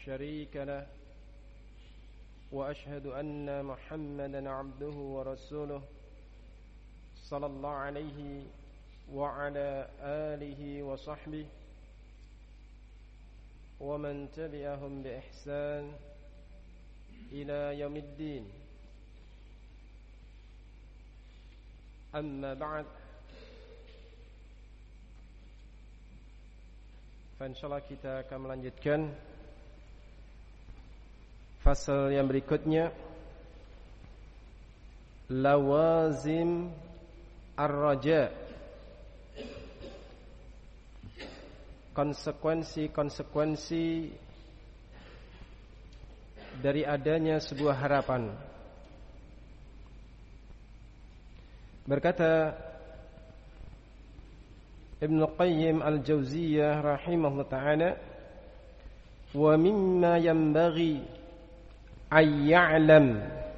شريك له وأشهد أن محمدا عبده ورسوله صلى الله عليه وعلى آله وصحبه ومن تبعهم بإحسان إلى يوم الدين. أما بعد Insyaallah kita akan melanjutkan fasal yang berikutnya, lawazim ar-raja, konsekuensi dari adanya sebuah harapan. Berkata Ibnu Qayyim al-Jauziyah rahimahullah ta'ala, wa mimma yanbaghi ay ya'lam,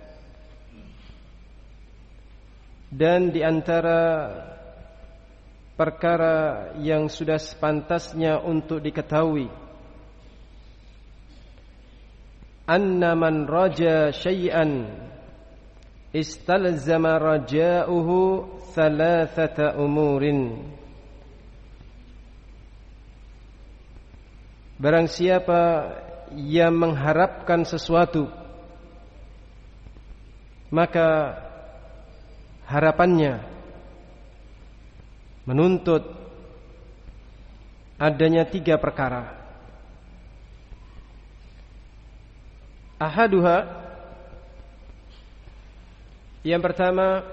dan di antara perkara yang sudah sepantasnya untuk diketahui, anna man raja syai'an istalzama raja'uhu thalathata umurin. Barang siapa yang mengharapkan sesuatu, maka harapannya menuntut adanya 3 perkara. Ahaduha, yang pertama,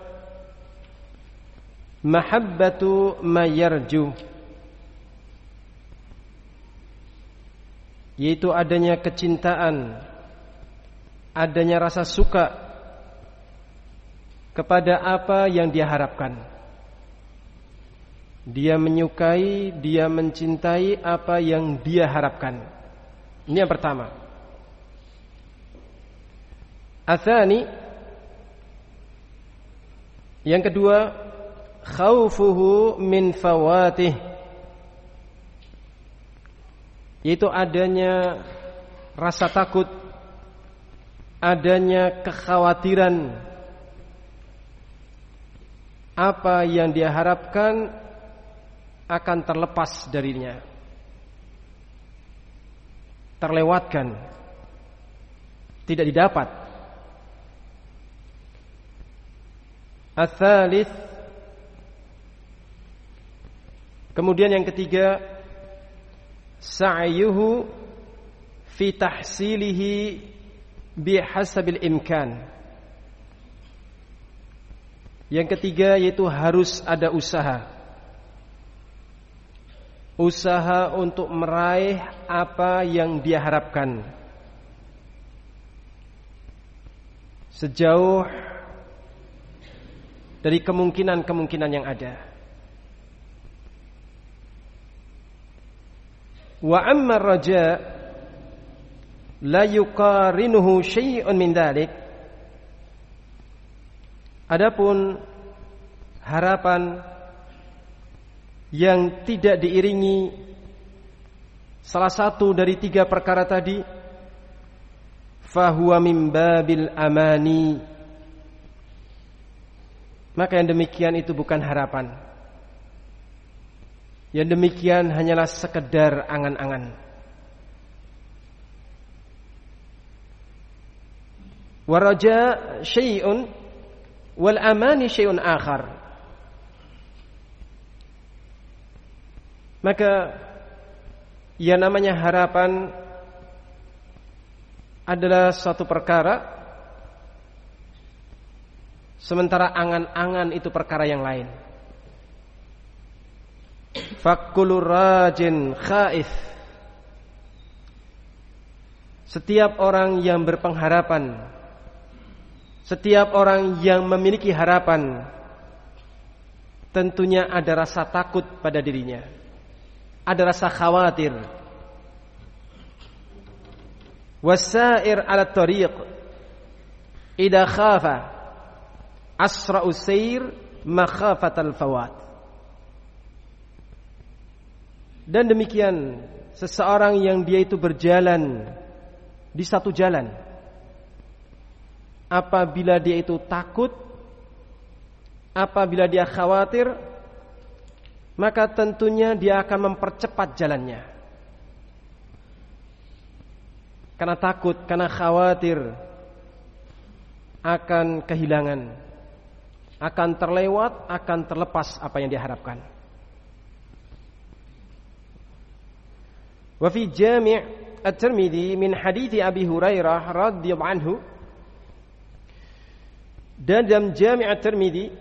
mahabbatu ma yarju, yaitu adanya kecintaan, adanya rasa suka kepada apa yang dia harapkan. Dia menyukai, dia mencintai apa yang dia harapkan. Ini yang pertama. Atsani, yang kedua, khaufuhu min fawatih, yaitu adanya rasa takut, adanya kekhawatiran apa yang dia harapkan akan terlepas darinya, terlewatkan, tidak didapat. Ats-tsalits, kemudian yang ketiga, sa'yuhu fi tahsilihi bihasabil imkan. Yang ketiga yaitu harus ada usaha untuk meraih apa yang dia harapkan sejauh dari kemungkinan-kemungkinan yang ada. Wa amma ar-raja la yuqarinuhu syai'un min dzalik. Adapun harapan yang tidak diiringi salah satu dari 3 perkara tadi, fahuwa min babil amani, maka yang demikian itu bukan harapan. Yang demikian hanyalah sekedar angan-angan. Waraja syai'un wal amani syai'un akhar. Maka yang namanya harapan adalah suatu perkara, sementara angan-angan itu perkara yang lain. Fakulur rajin khaif, setiap orang yang berpengharapan, setiap orang yang memiliki harapan, tentunya ada rasa takut pada dirinya, ada rasa khawatir. Wasair ala tariq idza khafa asra'u sayr makhafatal fawat. Dan demikian seseorang yang dia itu berjalan di satu jalan. Apabila dia itu takut, apabila dia khawatir, maka tentunya dia akan mempercepat jalannya. Karena takut, karena khawatir akan kehilangan, akan terlewat, akan terlepas apa yang diharapkan. Wa fi Jami' At-Tirmidzi min hadits Abi Hurairah radhiyallahu anhu, dan dalam Jami' At-Tirmidzi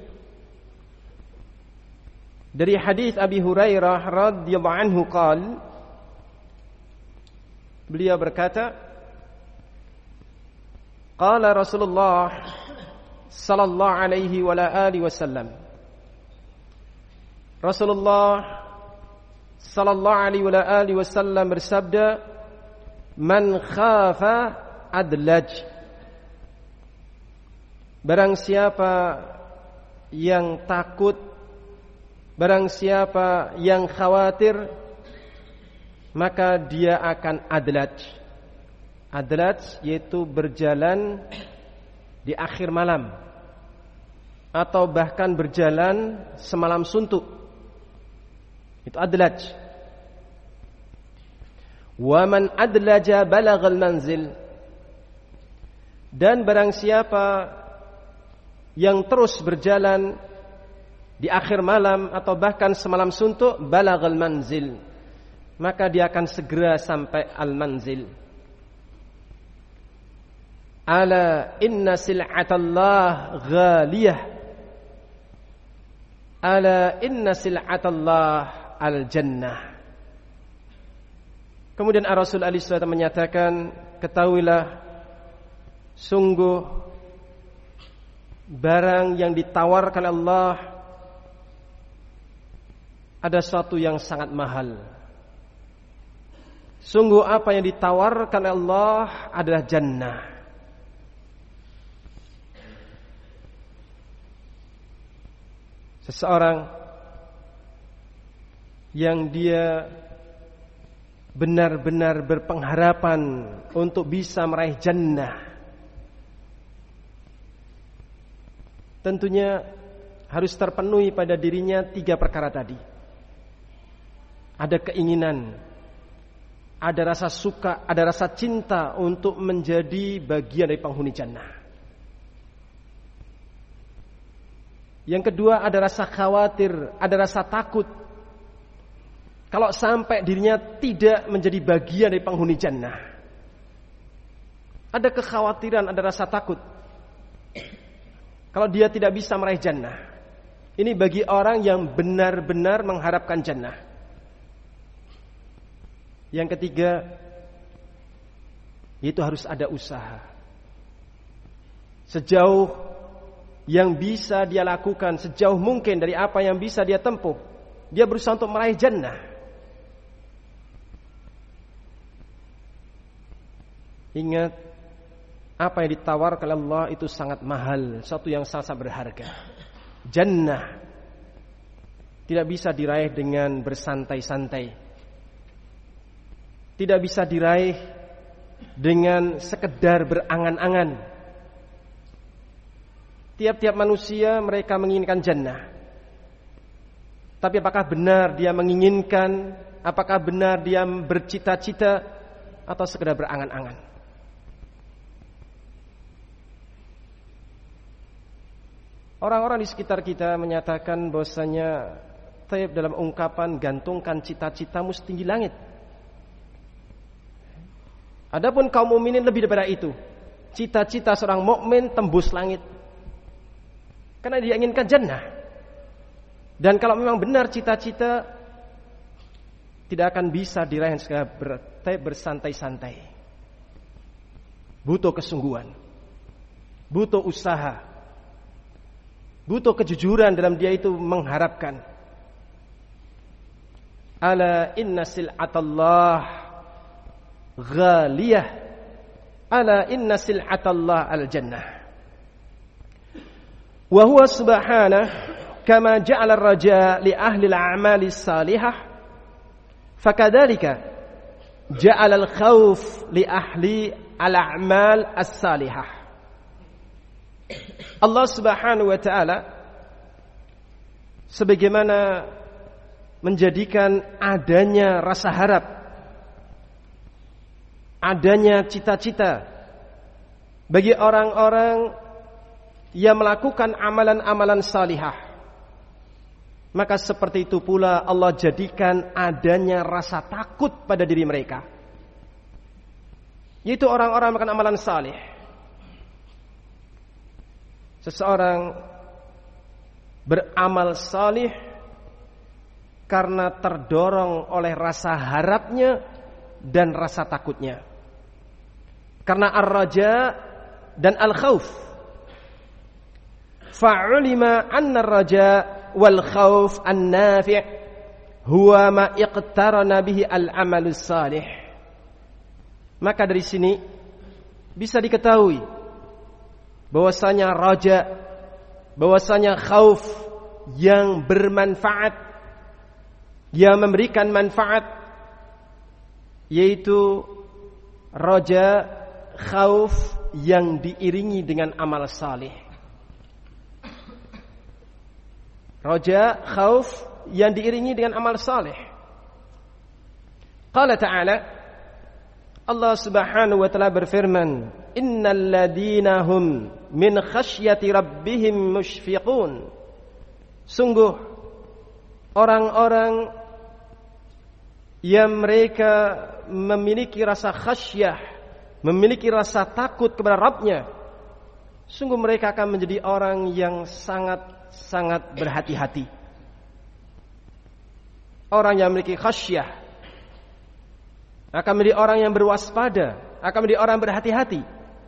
dari hadits Abi Hurairah radhiyallahu anhu qala, beliau berkata, qala Rasulullah sallallahu alaihi wa alihi wasallam, Rasulullah sallallahu alaihi wa alihi wasallam bersabda, man khafa adlaj, barang siapa yang takut, barang siapa yang khawatir, maka dia akan adlaj. Adlaj yaitu berjalan di akhir malam, atau bahkan berjalan semalam suntuk. Itu adlaj. Wa man adlaja balagal manzil, dan barang siapa yang terus berjalan di akhir malam atau bahkan semalam suntuk, balagal manzil, maka dia akan segera sampai al-manzil. Ala inna sil'atallah ghaliyah, ala inna sil'atallah al-jannah. Kemudian Rasul alaihi wasallam menyatakan, ketahuilah, sungguh barang yang ditawarkan Allah ada sesuatu yang sangat mahal. Sungguh apa yang ditawarkan Allah adalah jannah. Seseorang yang dia benar-benar berpengharapan untuk bisa meraih jannah, tentunya harus terpenuhi pada dirinya 3 perkara tadi. Ada keinginan, ada rasa suka, ada rasa cinta untuk menjadi bagian dari penghuni jannah. Yang kedua, ada rasa khawatir, ada rasa takut kalau sampai dirinya tidak menjadi bagian dari penghuni jannah. Ada kekhawatiran, ada rasa takut kalau dia tidak bisa meraih jannah. Ini bagi orang yang benar-benar mengharapkan jannah. Yang ketiga, yaitu harus ada usaha. Sejauh yang bisa dia lakukan, sejauh mungkin dari apa yang bisa dia tempuh, dia berusaha untuk meraih jannah. Ingat, apa yang ditawarkan Allah itu sangat mahal, satu yang sangat berharga. Jannah tidak bisa diraih dengan bersantai-santai, tidak bisa diraih dengan sekedar berangan-angan. Tiap-tiap manusia mereka menginginkan jannah. Tapi apakah benar dia menginginkan? Apakah benar dia bercita-cita? Atau sekedar berangan-angan? Orang-orang di sekitar kita menyatakan bahwasanya taib dalam ungkapan gantungkan cita-citamu setinggi langit. Adapun kaum mukminin lebih daripada itu. Cita-cita seorang mukmin tembus langit. Karena dia inginkan jannah. Dan kalau memang benar cita-cita, tidak akan bisa diraih secara bersantai-santai. Butuh kesungguhan, butuh usaha, butuh kejujuran dalam dia itu mengharapkan. Ala inna sil'atallah ghaliyah, ala inna sil'atallah al-jannah. Wa huwa subhanahu kama ja'ala ar-raja li ahli al-a'mali as-salihah fakadzalika ja'ala al-khawf li ahli al-a'mal as-salihah. Allah Subhanahu wa taala sebagaimana menjadikan adanya rasa harap, adanya cita-cita bagi orang-orang yang melakukan amalan-amalan salihah, maka seperti itu pula Allah jadikan adanya rasa takut pada diri mereka, yaitu orang-orang melakukan amalan salih. Seseorang beramal salih karena terdorong oleh rasa harapnya dan rasa takutnya. Karena ar-raja dan al-khawf. Fa'ulima anna ar-raja wal khawf an-nafi' huwa ma iqtarana bihi al-amalus salih. Maka dari sini bisa diketahui bahwasanya raja, bahwasanya khauf yang bermanfaat, yang memberikan manfaat, yaitu raja, khauf yang diiringi dengan amal salih. Raja, khauf yang diiringi dengan amal salih. Qala ta'ala, Allah Subhanahu wa ta'ala berfirman, innal ladina hum min khasyati rabbihim mushfiqun. Sungguh orang-orang yang mereka memiliki rasa khasyah, memiliki rasa takut kepada Rabbnya, sungguh mereka akan menjadi orang yang sangat berhati-hati. Orang yang memiliki khasyah akan menjadi orang yang berwaspada, akan menjadi orang berhati-hati.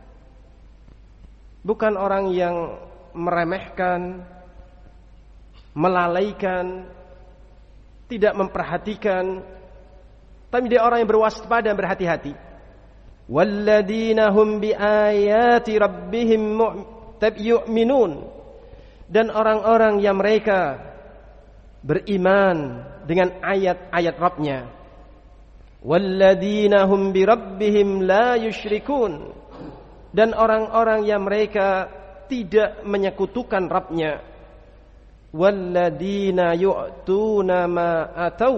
Bukan orang yang meremehkan, melalaikan, tidak memperhatikan, tapi dia orang yang berwaspada dan berhati-hati. Walladzina hum biayati rabbihim yu'minun. Dan orang-orang yang mereka beriman dengan ayat-ayat Rabbnya. Walladzina hum bi rabbihim la yusyrikun. Dan orang-orang yang mereka tidak menyekutukan Rabbnya. Walladzina yu'tuna ma atau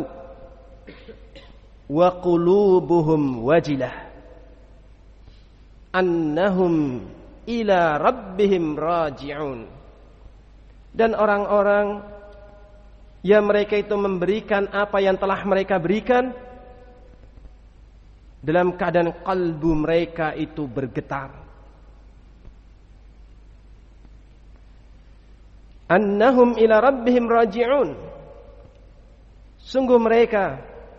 wa qulubuhum wajilah annahum ila rabbihim raji'un. Dan orang-orang yang mereka itu memberikan apa yang telah mereka berikan dalam keadaan kalbu mereka itu bergetar. Annahum ila rabbihim raji'un. Sungguh mereka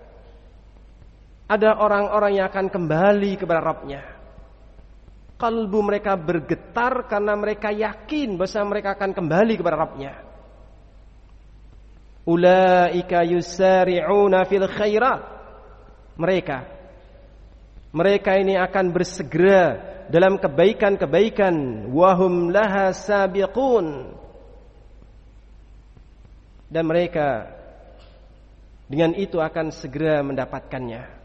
ada orang-orang yang akan kembali kepada Rabbnya. Kalbu mereka bergetar karena mereka yakin bahwa mereka akan kembali kepada Rabbnya. Ulaika yusari'una fil khairat. Mereka ini akan bersegera dalam kebaikan-kebaikan. Wahum laha sabiqun. Dan mereka dengan itu akan segera mendapatkannya.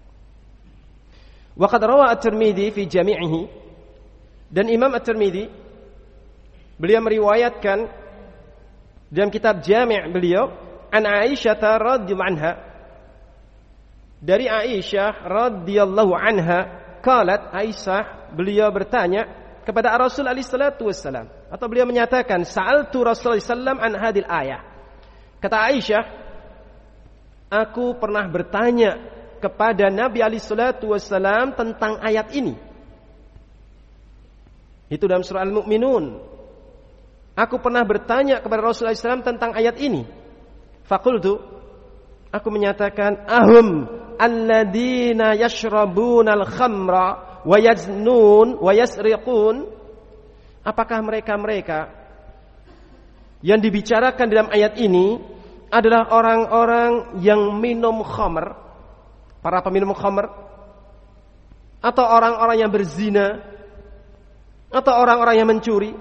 Wa qad rawa at-Tirmidzi fi jami'ihi, dan Imam at-Tirmidzi beliau meriwayatkan dalam kitab Jami' beliau an Aisyah radhiyallahu anha, dari Aisyah radhiyallahu anha, qalat, Aisyah beliau bertanya kepada Rasul alaihi salatu wassalam, atau beliau menyatakan sa'altu Rasulullah sallallahu alaihi wasallam an hadil ayah. Kata Aisyah, aku pernah bertanya kepada Nabi alaihi salatu wassalam tentang ayat ini. Itu dalam surah Al-Mu'minun. Aku pernah bertanya kepada Rasulullah SAW tentang ayat ini. Faqultu, aku menyatakan, ahum alladina yashrabunal khamra wa yaznun wa yasriqun. Apakah mereka-mereka yang dibicarakan dalam ayat ini adalah orang-orang yang minum khamr, para peminum khamr, atau orang-orang yang berzina, atau orang-orang yang mencuri,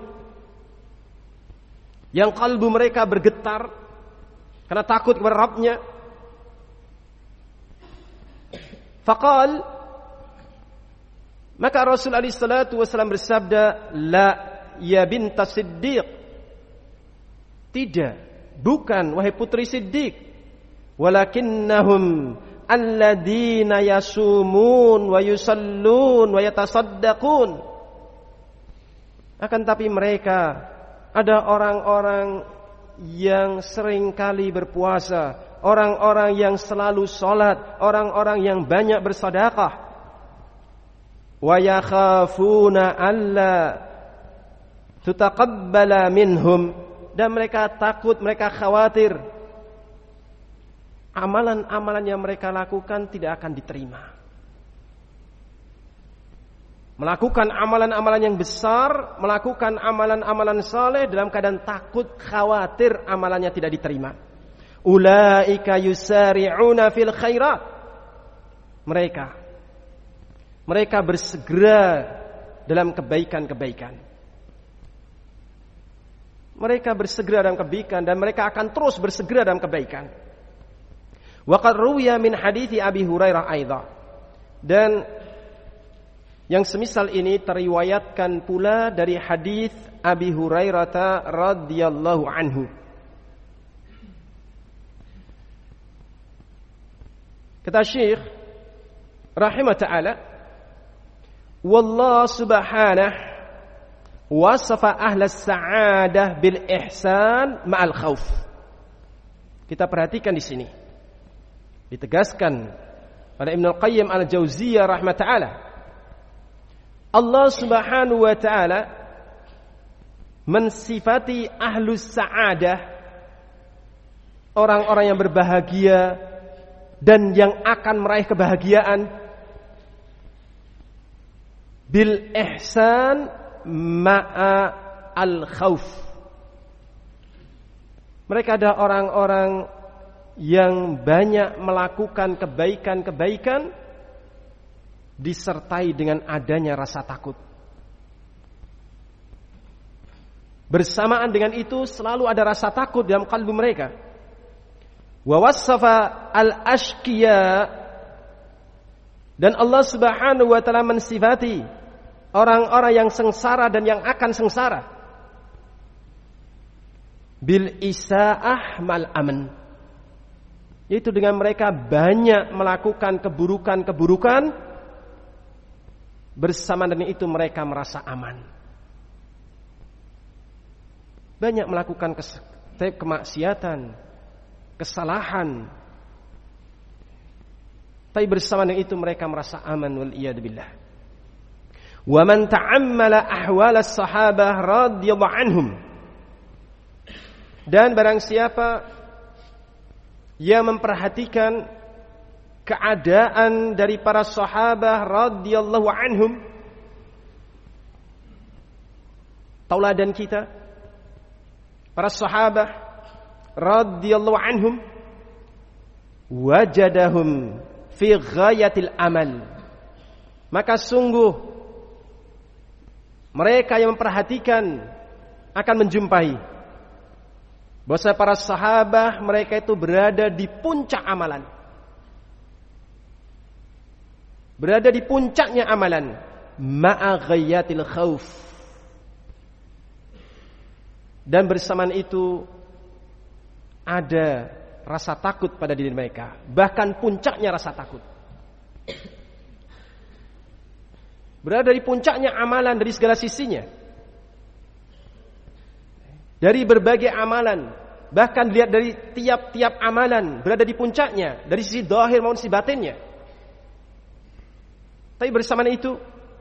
yang kalbu mereka bergetar karena takut kepada Rabbnya? Faqal, maka Rasul alaihi salatu wasallam bersabda, la ya binta Siddiq, tidak, bukan wahai putri Siddiq, walakinnahum alladzina yasumun wa yusallun wa yatasaddaqun, akan tapi mereka ada orang-orang yang sering kali berpuasa, orang-orang yang selalu sholat, orang-orang yang banyak bersedekah. Wa yakhafuna alla tutaqabbala minhum, dan mereka takut, mereka khawatir amalan-amalan yang mereka lakukan tidak akan diterima. Melakukan amalan-amalan yang besar, melakukan amalan-amalan saleh dalam keadaan takut, khawatir amalannya tidak diterima. Ulaika yusari'una fil khairat. Mereka bersegera dalam kebaikan-kebaikan. Mereka bersegera dalam kebaikan dan mereka akan terus bersegera dalam kebaikan. Wa qad ruwiya min hadithi Abi Hurairah aidha. Dan yang semisal ini teriwayatkan pula dari hadis Abi Hurairah radhiyallahu anhu. Kata Syekh rahimah ta'ala, wallahu subhanahu wasafa ahla sa'adah bil ihsan ma'al khauf. Kita perhatikan di sini, ditegaskan oleh Ibnu Qayyim al-Jauziyah rahimah ta'ala, Allah subhanahu wa ta'ala mensifati ahlus sa'adah, orang-orang yang berbahagia dan yang akan meraih kebahagiaan, bil ihsan ma'a al khauf. Mereka ada orang-orang yang banyak melakukan kebaikan-kebaikan disertai dengan adanya rasa takut. Bersamaan dengan itu selalu ada rasa takut dalam kalbu mereka. Wa wassafa al-ashqiya, dan Allah Subhanahu wa taala mensifati orang-orang yang sengsara dan yang akan sengsara bil isaah mal aman, yaitu dengan mereka banyak melakukan keburukan-keburukan, bersama dengan itu mereka merasa aman. Banyak melakukan kemaksiatan, kesalahan, tapi bersama dengan itu mereka merasa aman, wal iyad billah. Wa man ta'ammala ahwal as-sahabah radhiyallahu anhum, dan barang siapa yang memperhatikan keadaan dari para sahabat radhiyallahu anhum, tauladan kita para sahabat radhiyallahu anhum, wajadahum fi ghayatil amal, maka sungguh mereka yang memperhatikan akan menjumpai bahwa para sahabat mereka itu berada di puncak amalan, berada di puncaknya amalan, ma'a ghayatil khauf, dan bersamaan itu ada rasa takut pada diri mereka, bahkan puncaknya rasa takut. Berada di puncaknya amalan dari segala sisinya, dari berbagai amalan, bahkan lihat dari tiap-tiap amalan berada di puncaknya dari sisi zahir maupun sisi batinnya. Tapi bersamaan itu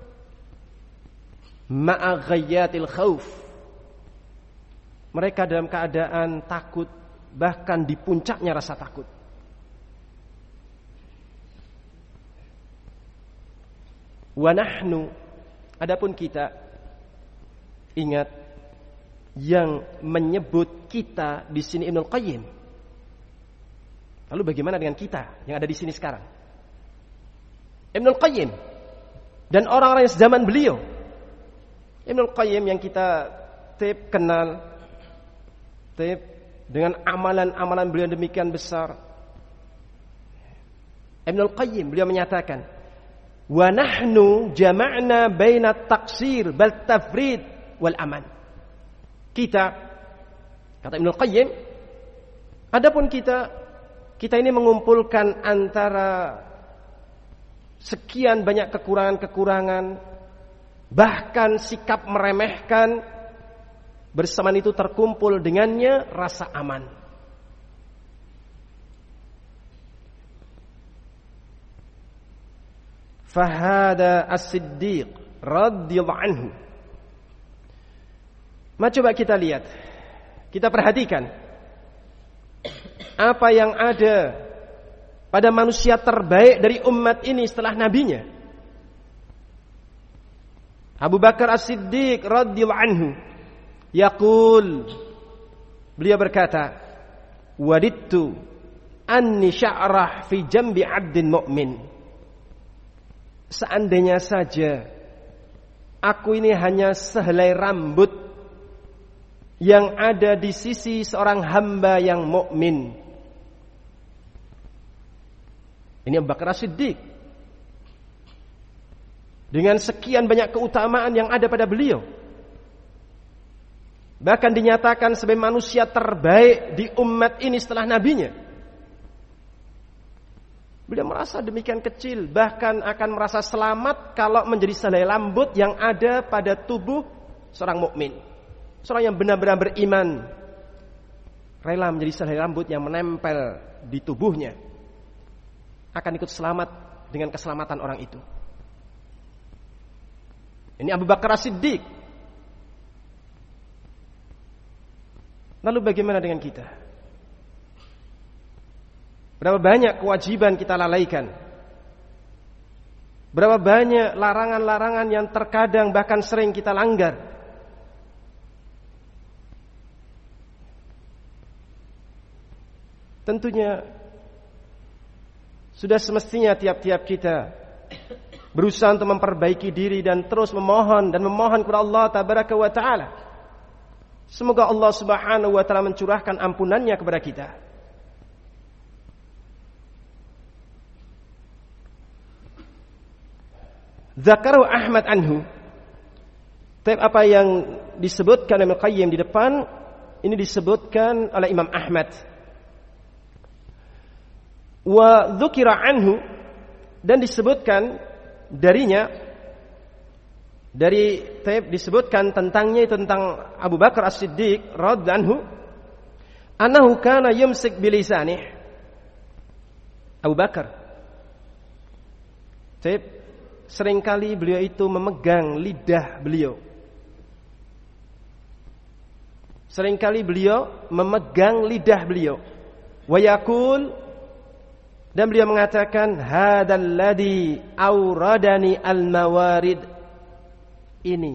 ma'a ghayatil khauf, mereka dalam keadaan takut, bahkan di puncaknya rasa takut. Wa nahnu, adapun kita, ingat yang menyebut kita di sini Ibnu Qayyim. Lalu bagaimana dengan kita yang ada di sini sekarang? Ibnu Qayyim dan orang-orang yang sezaman beliau. Ibnu Qayyim yang kita kenal dengan amalan-amalan beliau demikian besar. Ibnul Qayyim beliau menyatakan, "Wa nahnu jama'na baina at-taqsir bal tafrid wal aman." Kita, kata Ibnul Qayyim, adapun kita ini mengumpulkan antara sekian banyak kekurangan-kekurangan, bahkan sikap meremehkan, bersamaan itu terkumpul dengannya rasa aman. Fahada as-Siddiq radhiyallahu anhu. Mari coba kita lihat, kita perhatikan apa yang ada pada manusia terbaik dari umat ini setelah nabinya. Abu Bakar As-Siddiq radhiyallahu anhu yaqul, beliau berkata, "Wadittu anni sya'rah fi jambi 'abdin mu'min." Seandainya saja aku ini hanya sehelai rambut yang ada di sisi seorang hamba yang mukmin. Ini Abu Bakar As-Siddiq dengan sekian banyak keutamaan yang ada pada beliau, bahkan dinyatakan sebagai manusia terbaik di umat ini setelah nabinya. Beliau merasa demikian kecil, bahkan akan merasa selamat kalau menjadi sehelai rambut yang ada pada tubuh seorang mukmin, seorang yang benar-benar beriman, rela menjadi sehelai rambut yang menempel di tubuhnya, akan ikut selamat dengan keselamatan orang itu. Ini Abu Bakar As-Siddiq. Lalu bagaimana dengan kita? Berapa banyak kewajiban kita lalaikan? Berapa banyak larangan-larangan yang terkadang bahkan sering kita langgar? Tentunya sudah semestinya tiap-tiap kita berusaha untuk memperbaiki diri dan terus memohon kepada Allah Tabaraka wa Ta'ala. Semoga Allah Subhanahu wa Ta'ala mencurahkan ampunannya kepada kita. Zakaru Ahmad anhu. Tapi apa yang disebutkan Ibnu Qayyim di depan ini disebutkan oleh Imam Ahmad. Wa dzukira anhu, dan disebutkan darinya, dari disebutkan tentangnya, tentang Abu Bakar As-Siddiq radhiyallahu anhu, annahu kana yumsik bilisanih. Abu Bakar seringkali beliau itu memegang lidah beliau. Seringkali beliau memegang lidah beliau. Wa yaqul, dan beliau mengatakan, hadzal ladzi auradani al-mawarid. Ini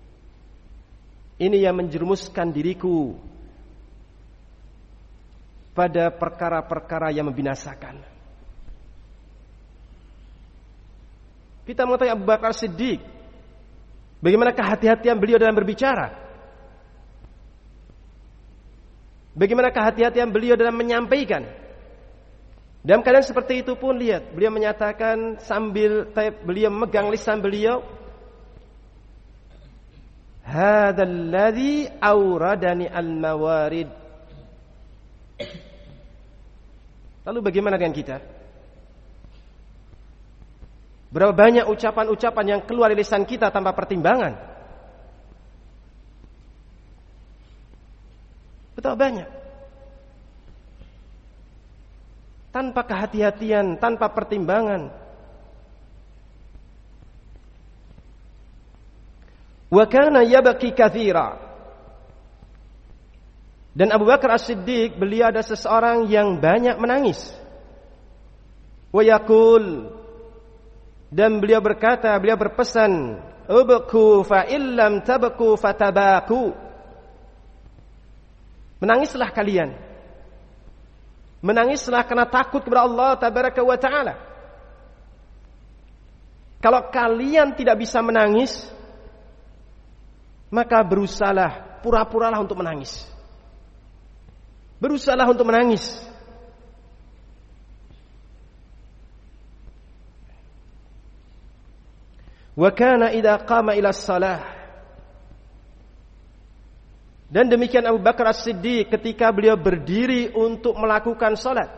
yang menjerumuskan diriku pada perkara-perkara yang membinasakan. Kita mengetahui Abu Bakar Siddiq, bagaimana kehati-hatian beliau dalam berbicara, bagaimana kehati-hatian beliau dalam menyampaikan. Dalam keadaan seperti itu pun lihat, beliau menyatakan sambil beliau memegang lisan beliau, hadzal ladzi auradani al-mawarid. Lalu bagaimana dengan kita? Berapa banyak ucapan-ucapan yang keluar dari lisan kita tanpa pertimbangan? Betapa banyak. Tanpa kehati-hatian, tanpa pertimbangan. Wa kana yabki katsira. Dan Abu Bakar As-Siddiq, beliau ada seseorang yang banyak menangis. Wa yaqul, dan beliau berkata, beliau berpesan, ubku fa illam tabku fatabaku. Menangislah kalian. Menangislah karena takut kepada Allah Tabaraka wa Ta'ala. Kalau kalian tidak bisa menangis, maka berusahalah, pura-puralah untuk menangis. Berusahalah untuk menangis. Wa kana idza qama ila shalah. Dan demikian Abu Bakar As-Siddiq ketika beliau berdiri untuk melakukan salat.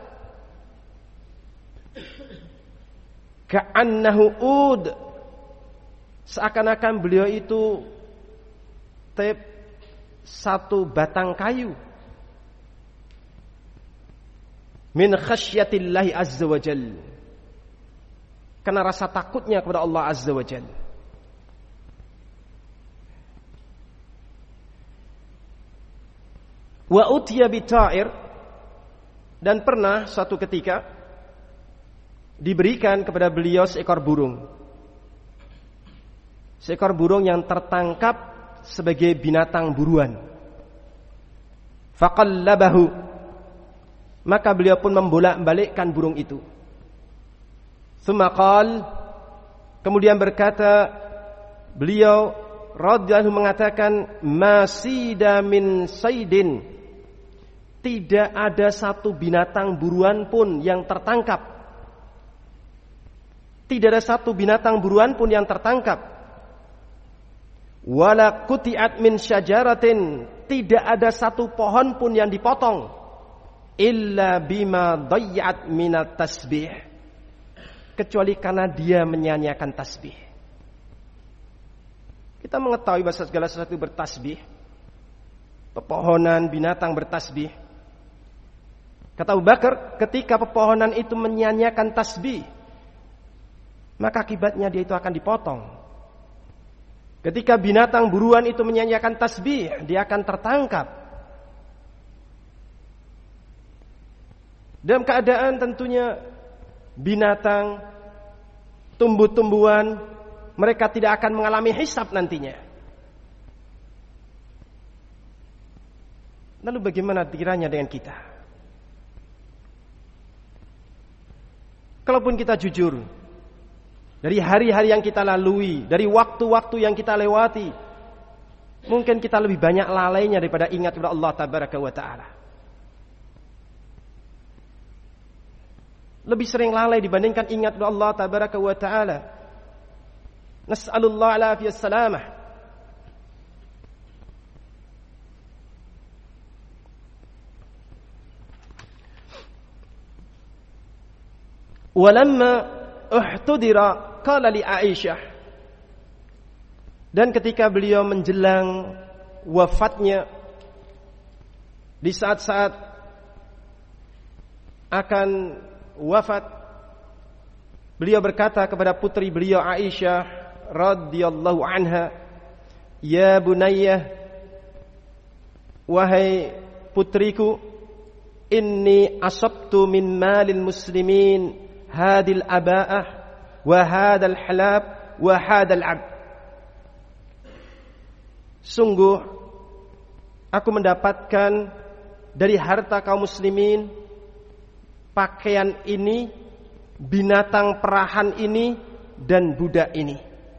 Ka'annahu ud. Seakan-akan beliau itu satu batang kayu. Min khasyatillahi azza wa jal. Karena rasa takutnya kepada Allah azza wa jal. Wa utiya bita'ir. Dan pernah suatu ketika diberikan kepada beliau seekor burung. Seekor burung yang tertangkap sebagai binatang buruan. Faqallabahu. Maka beliau pun membolak-balikkan burung itu. Tsumma qala, kemudian berkata beliau radhiyallahu mengatakan, masida min saydin. Tidak ada satu binatang buruan pun yang tertangkap. Tidak ada satu binatang buruan pun yang tertangkap. Wala quti'at min syajaratin. Tidak ada satu pohon pun yang dipotong. Illa bima dayyat minat tasbih. Kecuali karena dia menyanyiakan tasbih. Kita mengetahui bahwa segala sesuatu bertasbih. Pepohonan, binatang bertasbih. Kata Abu Bakar, ketika pepohonan itu menyanyiakan tasbih, maka akibatnya dia itu akan dipotong. Ketika binatang buruan itu menyanyiakan tasbih, dia akan tertangkap. Dalam keadaan tentunya binatang, tumbuh-tumbuhan, mereka tidak akan mengalami hisab nantinya. Lalu bagaimana kiranya dengan kita? Kalaupun kita jujur, dari hari-hari yang kita lalui, dari waktu-waktu yang kita lewati, mungkin kita lebih banyak lalainya daripada ingat kepada Allah Tabaraka wa Ta'ala. Lebih sering lalai dibandingkan ingat kepada Allah Tabaraka wa Ta'ala. Nas'alullah al-afiyah salamah. Walamma uhtudira qala li Aisyah. Dan ketika beliau menjelang wafatnya, di saat-saat akan wafat, beliau berkata kepada putri beliau Aisyah radhiyallahu anha, "Ya bunayyah, wahai putriku, inni asabtu min malil muslimin hadil aba'ah wa hadal halab wa hadal ab." Sungguh aku mendapatkan dari harta kaum muslimin pakaian ini, binatang perahan ini, dan budak ini.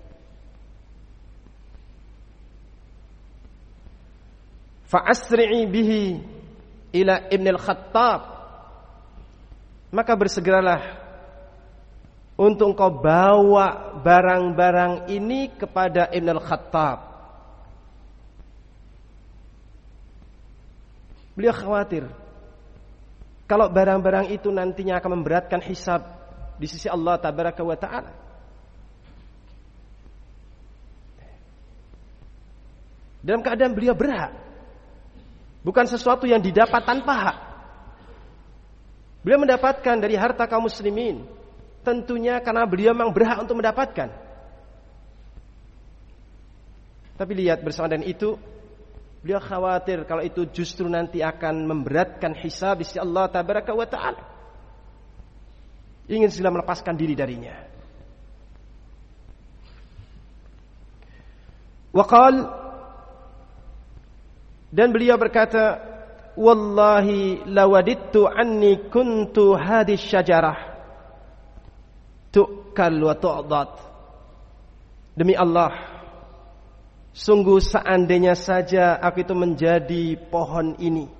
Fa'asri'i bihi ila Ibn al-Khattab. Maka bersegeralah untuk engkau bawa barang-barang ini kepada Ibn al-Khattab. Beliau khawatir kalau barang-barang itu nantinya akan memberatkan hisab di sisi Allah Tabaraka wa Ta'ala. Dalam keadaan beliau berhak, bukan sesuatu yang didapat tanpa hak. Beliau mendapatkan dari harta kaum muslimin, tentunya karena beliau memang berhak untuk mendapatkan. Tapi lihat, bersama dengan itu beliau khawatir kalau itu justru nanti akan memberatkan hisab di sisi Allah Tabaraka wa Ta'ala. Ingin segera melepaskan diri darinya. Waqal, dan beliau berkata, "Wallahi lawadittu anni kuntu hadis syajarah tu'kal wa tu'dad." Demi Allah, sungguh seandainya saja aku itu menjadi pohon ini,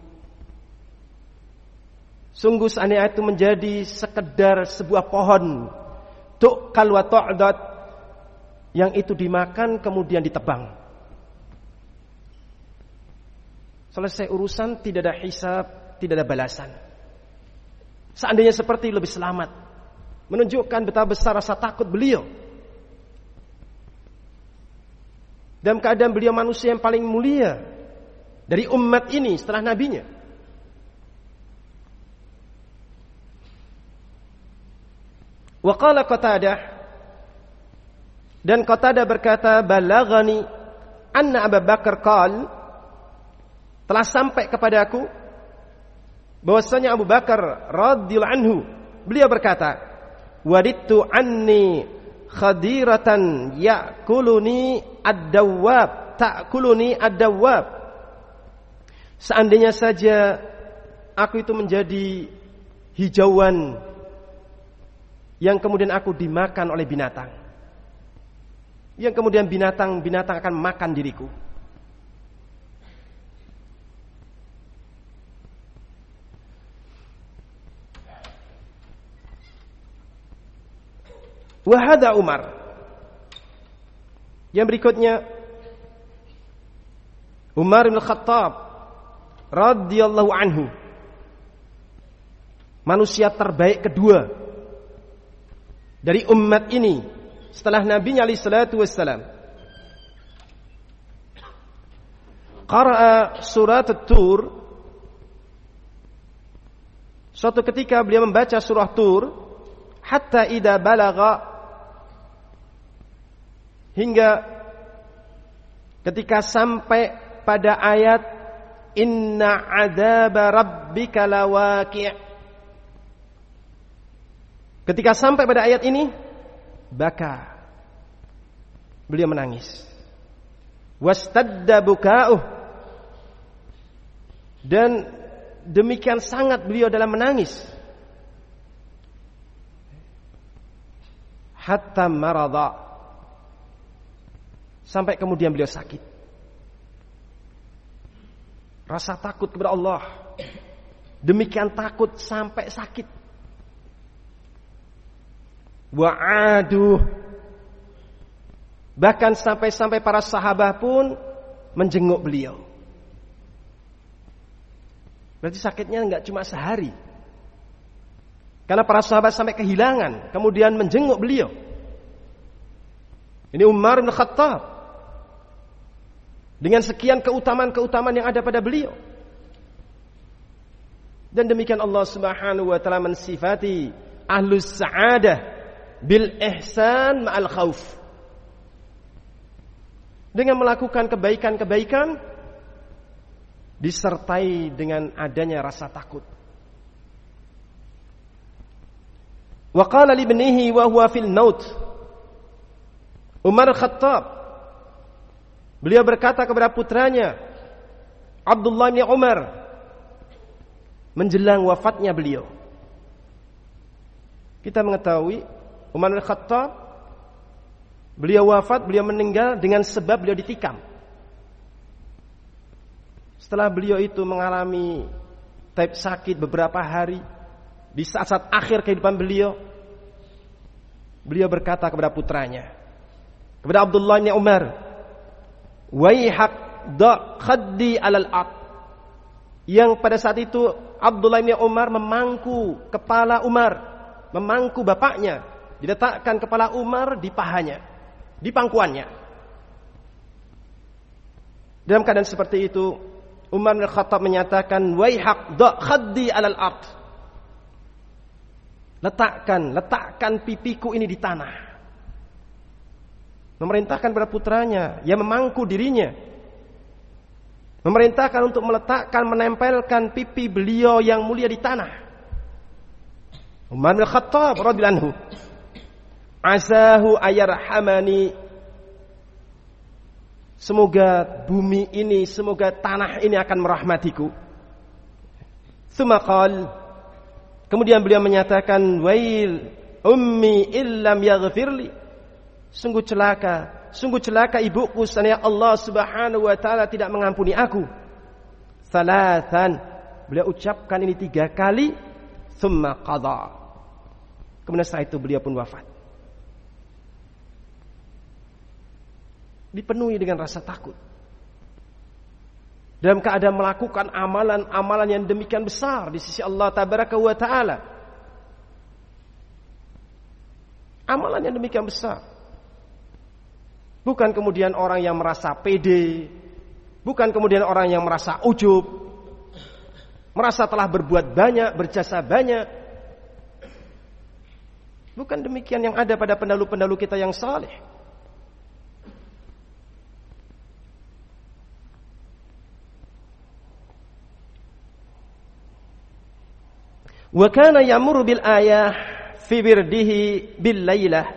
sungguh seandainya itu menjadi sekedar sebuah pohon, tu'kal wa tu'dad, yang itu dimakan kemudian ditebang. Selesai urusan, tidak ada hisab, tidak ada balasan. Seandainya seperti lebih selamat, menunjukkan betapa besar rasa takut beliau. Dalam keadaan beliau manusia yang paling mulia dari umat ini setelah nabinya. Wa qala Qatadah, dan Qatadah berkata, balaghani anna Abu Bakar qala, telah sampai kepadaku bahwasanya Abu Bakar radhiyallahu anhu beliau berkata, wadittu anni khadiratan ya'kuluni ad-dawwab ta'kuluni ad-dawwab. Seandainya saja aku itu menjadi hijauan yang kemudian aku dimakan oleh binatang, yang kemudian binatang akan makan diriku. Wahada Umar. Yang berikutnya Umar bin Khattab radhiyallahu anhu, manusia terbaik kedua dari umat ini setelah Nabi alaihi salatu wassalam. Qara'a surat At-Tur. Suatu ketika beliau membaca surah Tur, hatta idza balagha, hingga ketika sampai pada ayat inna adzaba rabbika lawaqi'. Ketika sampai pada ayat ini, baka, beliau menangis. Wastadda buka'uh, dan demikian sangat beliau dalam menangis. Hatta marada, sampai kemudian beliau sakit. Rasa takut kepada Allah, demikian takut sampai sakit. Wa'aduh, bahkan sampai para sahabat pun menjenguk beliau. Berarti sakitnya enggak cuma sehari, karena para sahabat sampai kehilangan, kemudian menjenguk beliau. Ini Umar bin Khattab dengan sekian keutamaan-keutamaan yang ada pada beliau. Dan demikian Allah Subhanahu wa taala mensifati ahlus sa'adah bil ihsan ma'al khauf, dengan melakukan kebaikan-kebaikan disertai dengan adanya rasa takut. Wa qala li ibnihi wa huwa fil maut, Umar Khattab, beliau berkata kepada putranya Abdullah bin Umar menjelang wafatnya beliau. Kita mengetahui Umar bin Khattab, beliau wafat, beliau meninggal dengan sebab beliau ditikam. Setelah beliau itu mengalami sakit beberapa hari, di saat-saat akhir kehidupan beliau, beliau berkata kepada putranya, kepada Abdullah bin Umar, waihak da khaddi alal ard. Yang pada saat itu Abdullah bin Umar memangku kepala Umar, memangku bapaknya, diletakkan kepala Umar di pahanya, di pangkuannya. Dalam keadaan seperti itu, Umar bin Khattab menyatakan, waihak da khaddi alal ard. Letakkan pipiku ini di tanah. Memerintahkan kepada putranya yang memangku dirinya, memerintahkan untuk meletakkan, menempelkan pipi beliau yang mulia di tanah. Umar bin Khattab radhiyallahu anhu, asahu ayarhamani, semoga bumi ini, semoga tanah ini akan merahmatiku. Tsumma qala, kemudian beliau menyatakan, wail ummi illam yaghfirli, sungguh celaka ibuku seandainya Allah Subhanahu wa taala tidak mengampuni aku. Salatan, beliau ucapkan ini 3 kali. Tsumma qada, kemudian setelah itu beliau pun wafat. dipenuhi dengan rasa takut. Dalam keadaan melakukan amalan-amalan yang demikian besar di sisi Allah Tabaraka wa Ta'ala. Amalan yang demikian besar. Bukan kemudian orang yang merasa pede, bukan kemudian orang yang merasa ujub, merasa telah berbuat banyak, berjasa banyak. Bukan demikian yang ada pada pendahulu-pendahulu kita yang saleh. Wa kana yamurru bil ayah fi birdihi bil lailah.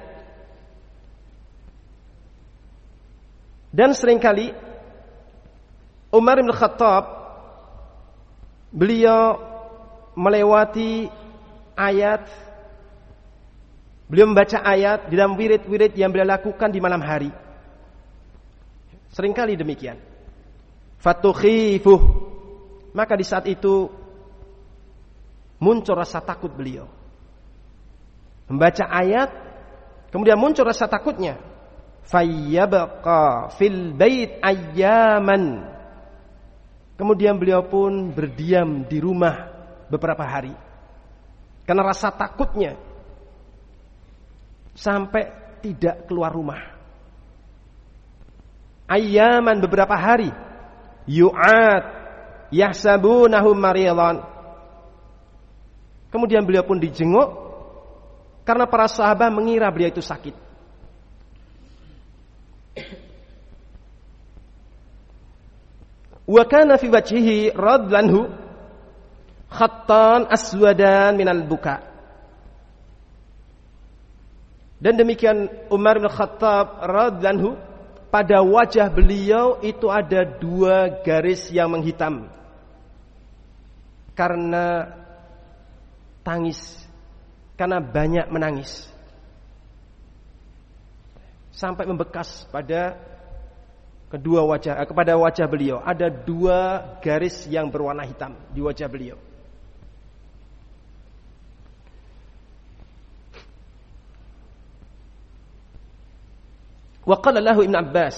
Dan seringkali Umar bin Khattab beliau melewati ayat, beliau membaca ayat di dalam wirid-wirid yang beliau lakukan di malam hari. Seringkali demikian. Fatukhifuh. Maka di saat itu muncul rasa takut beliau. Membaca ayat, kemudian muncul rasa takutnya. Fayyabqa fil bait ayyaman. Kemudian beliau pun berdiam di rumah beberapa hari. Karena rasa takutnya. Sampai tidak keluar rumah. Ayyaman, beberapa hari. Yu'ad yahsabunahum maridan. Kemudian beliau pun dijenguk karena para sahabat mengira beliau itu sakit. Wa kana fi wajhihi radlanhu khattan aswadan minal buka. Dan demikian Umar bin Khattab radlanhu, pada wajah beliau itu ada 2 garis yang menghitam karena tangis, karena banyak menangis, sampai membekas pada kepada wajah beliau. Ada 2 garis yang berwarna hitam di wajah beliau. Wa qala lahu Ibn Abbas,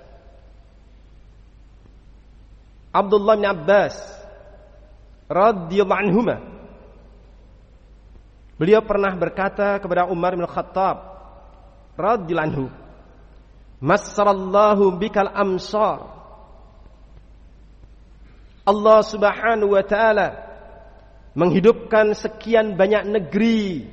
Abdullah bin Abbas radhiyallahu anhuma, beliau pernah berkata kepada Umar bin Khattab radhiyallahu anhu, "Massarallahu bikal amsar." Allah Subhanahu wa taala menghidupkan sekian banyak negeri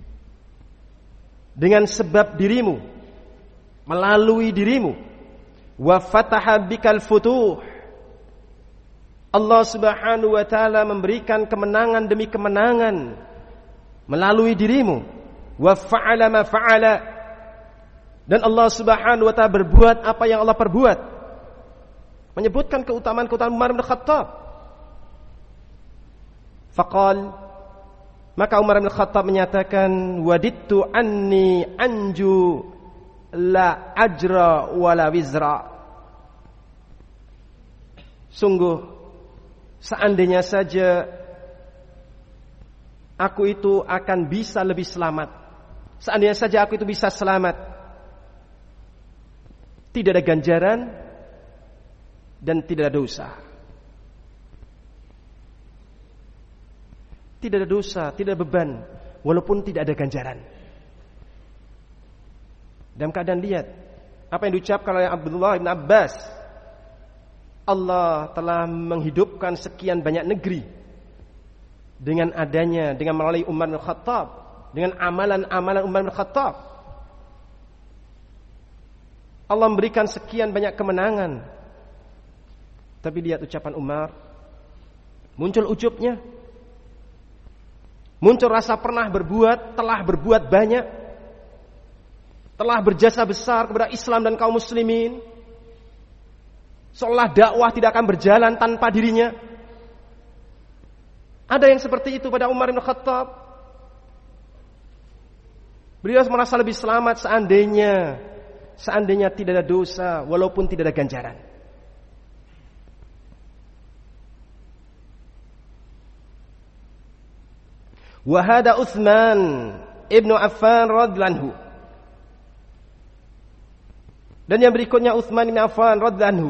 dengan sebab dirimu, melalui dirimu. Wa fataha bikal futuh. Allah Subhanahu wa taala memberikan kemenangan demi kemenangan melalui dirimu. Wa fa'ala ma fa'ala. Dan Allah Subhanahu wa ta'ala berbuat apa yang Allah perbuat. Menyebutkan keutamaan-keutamaan Umar bin Khattab. Faqal, maka Umar bin Khattab menyatakan, wadittu anni anju la ajra wala wizra. Sungguh seandainya saja aku itu akan bisa lebih selamat. Seandainya saja aku itu bisa selamat, tidak ada ganjaran dan tidak ada dosa. Tidak ada dosa, tidak ada beban, walaupun tidak ada ganjaran. Dalam keadaan lihat apa yang diucapkan oleh Abdullah bin Abbas, Allah telah menghidupkan sekian banyak negeri dengan adanya, dengan melalui Umar bin Khattab, dengan amalan-amalan Umar bin Khattab. Allah memberikan sekian banyak kemenangan. Tapi lihat ucapan Umar, muncul ujubnya, muncul rasa pernah berbuat, telah berbuat banyak, telah berjasa besar kepada Islam dan kaum muslimin, seolah dakwah tidak akan berjalan tanpa dirinya. Ada yang seperti itu pada Umar bin Khattab. Beliau merasa lebih selamat seandainya tidak ada dosa, walaupun tidak ada ganjaran. Wa hada Utsman ibnu Affan radhiyallahu anhu. Dan yang berikutnya Utsman bin Affan radhiyallahu anhu.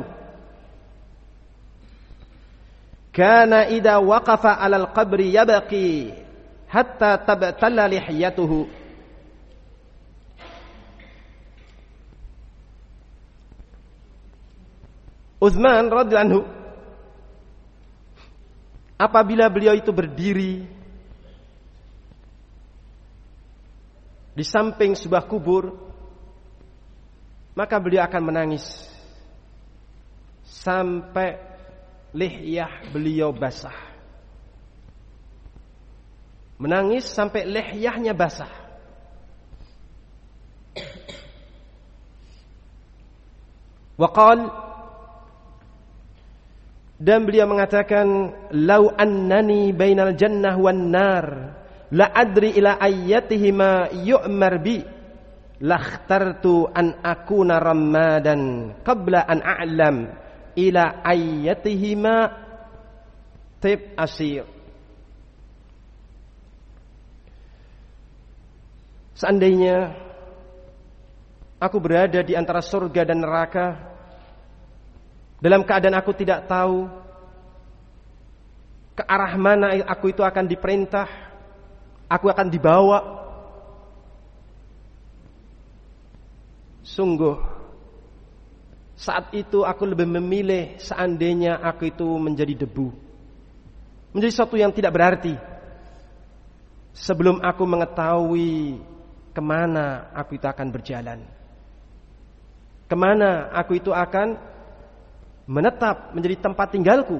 Kana idza waqafa 'alal qabri yabqi hatta tabtalla lihiyatuhu. Utsman radhiyallahu anhu apabila beliau itu berdiri di samping sebuah kubur, maka beliau akan menangis sampai lihyah beliau basah. Menangis sampai lihyahnya basah. Waqal, dan beliau mengatakan, lau annani bainal jannah wan nar la adri ila ayyatihima yu'mar bi lakhtartu an akuna ramadan qabla an a'lam ila ayyatihima tib asir. Seandainya aku berada di antara surga dan neraka dalam keadaan aku tidak tahu ke arah mana aku itu akan diperintah, aku akan dibawa, sungguh saat itu aku lebih memilih seandainya aku itu menjadi debu, menjadi sesuatu yang tidak berarti, sebelum aku mengetahui kemana aku itu akan berjalan, kemana aku itu akan menetap menjadi tempat tinggalku.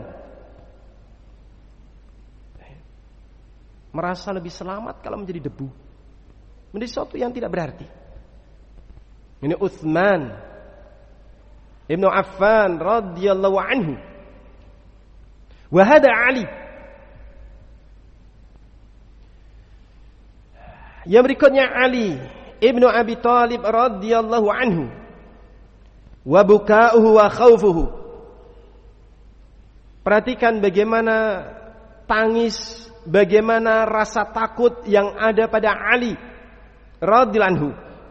Merasa lebih selamat kalau menjadi debu, menjadi sesuatu yang tidak berarti. Ini Utsman Ibn Affan radhiyallahu anhu. Wa hada Ali. Yang berikutnya Ali Ibn Abi Thalib radhiyallahu anhu. Wa buka'uhu wa khawfuhu. Perhatikan bagaimana tangis, bagaimana rasa takut yang ada pada Ali radhiyallahu anhu.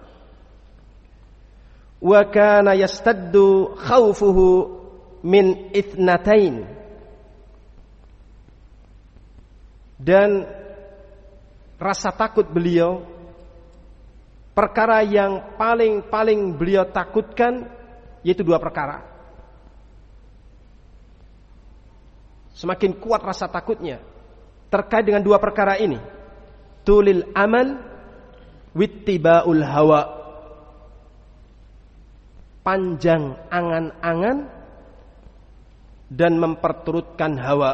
Wa kana yastaddu khawfuhu min ithnatain. Dan rasa takut beliau, perkara yang paling beliau takutkan yaitu dua perkara. Semakin kuat rasa takutnya terkait dengan dua perkara ini. Tulil amal wittiba'ul hawa. Panjang angan-angan dan memperturutkan hawa.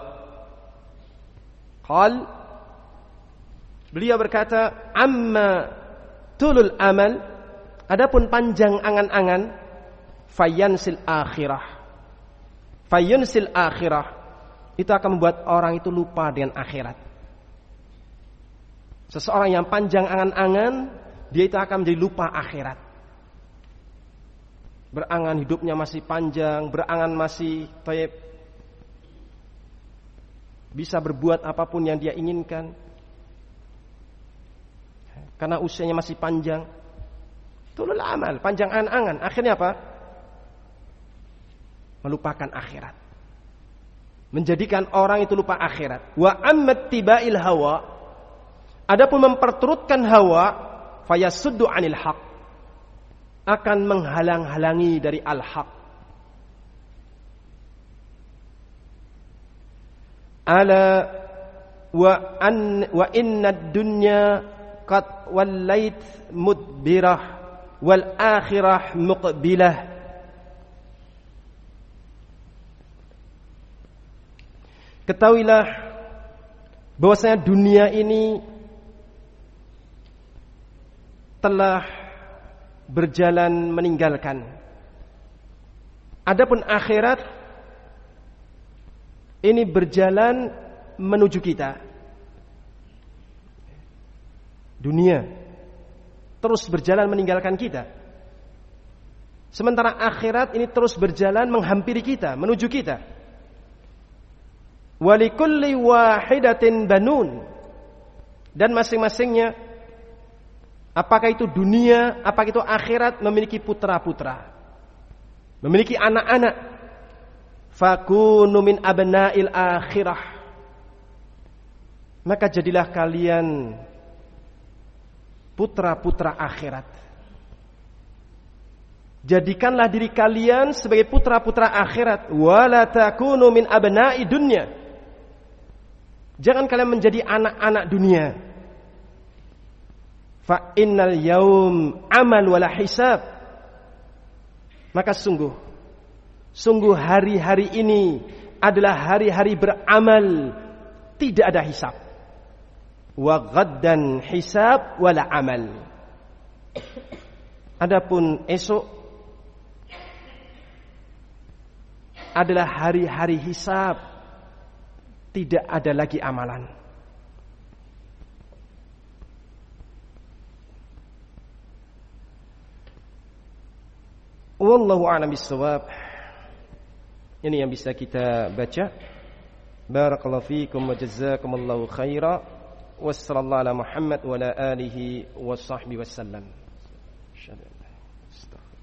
Qal, beliau berkata, amma tulul amal, adapun panjang angan-angan, fayansil akhirah. Fayansil akhirah, itu akan membuat orang itu lupa dengan akhirat. Seseorang yang panjang angan-angan, dia itu akan menjadi lupa akhirat. Berangan hidupnya masih panjang, berangan masih taib, bisa berbuat apapun yang dia inginkan, karena usianya masih panjang. Tulul amal, panjang angan-angan, akhirnya apa? Melupakan akhirat, menjadikan orang itu lupa akhirat. Wa ammat tibail hawa, adapun memperturutkan hawa, fayasuddu anil haq, akan menghalang-halangi dari al-haq. Ala wa inna dunya qad wallait mudbirah wal akhirah muqbilah. Ketahuilah bahwasanya dunia ini telah berjalan meninggalkan. Adapun akhirat ini berjalan menuju kita. Dunia terus berjalan meninggalkan kita, sementara akhirat ini terus berjalan menghampiri kita, menuju kita. Walikulli wahidatin banun, dan masing-masingnya, apakah itu dunia, apakah itu akhirat, memiliki putra-putra. memiliki anak-anak, fakunu min abna'il akhirah, maka jadilah kalian putra-putra akhirat. Jadikanlah diri kalian sebagai putra-putra akhirat. Wala takunu min abna'i dunya. Jangan kalian menjadi anak-anak dunia. Fa innal yaum amal wala hisab. Maka sungguh hari-hari ini adalah hari-hari beramal, tidak ada hisab. Wa ghaddan hisab wala amal. Adapun esok adalah hari-hari hisab, tidak ada lagi amalan. Wallahu a'lam bissawab. Ini yang bisa kita baca. Barakallahu fiikum wa jazakumullahu khaira. Wassallallahu ala Muhammad wa ala alihi wa sahbihi wasallam.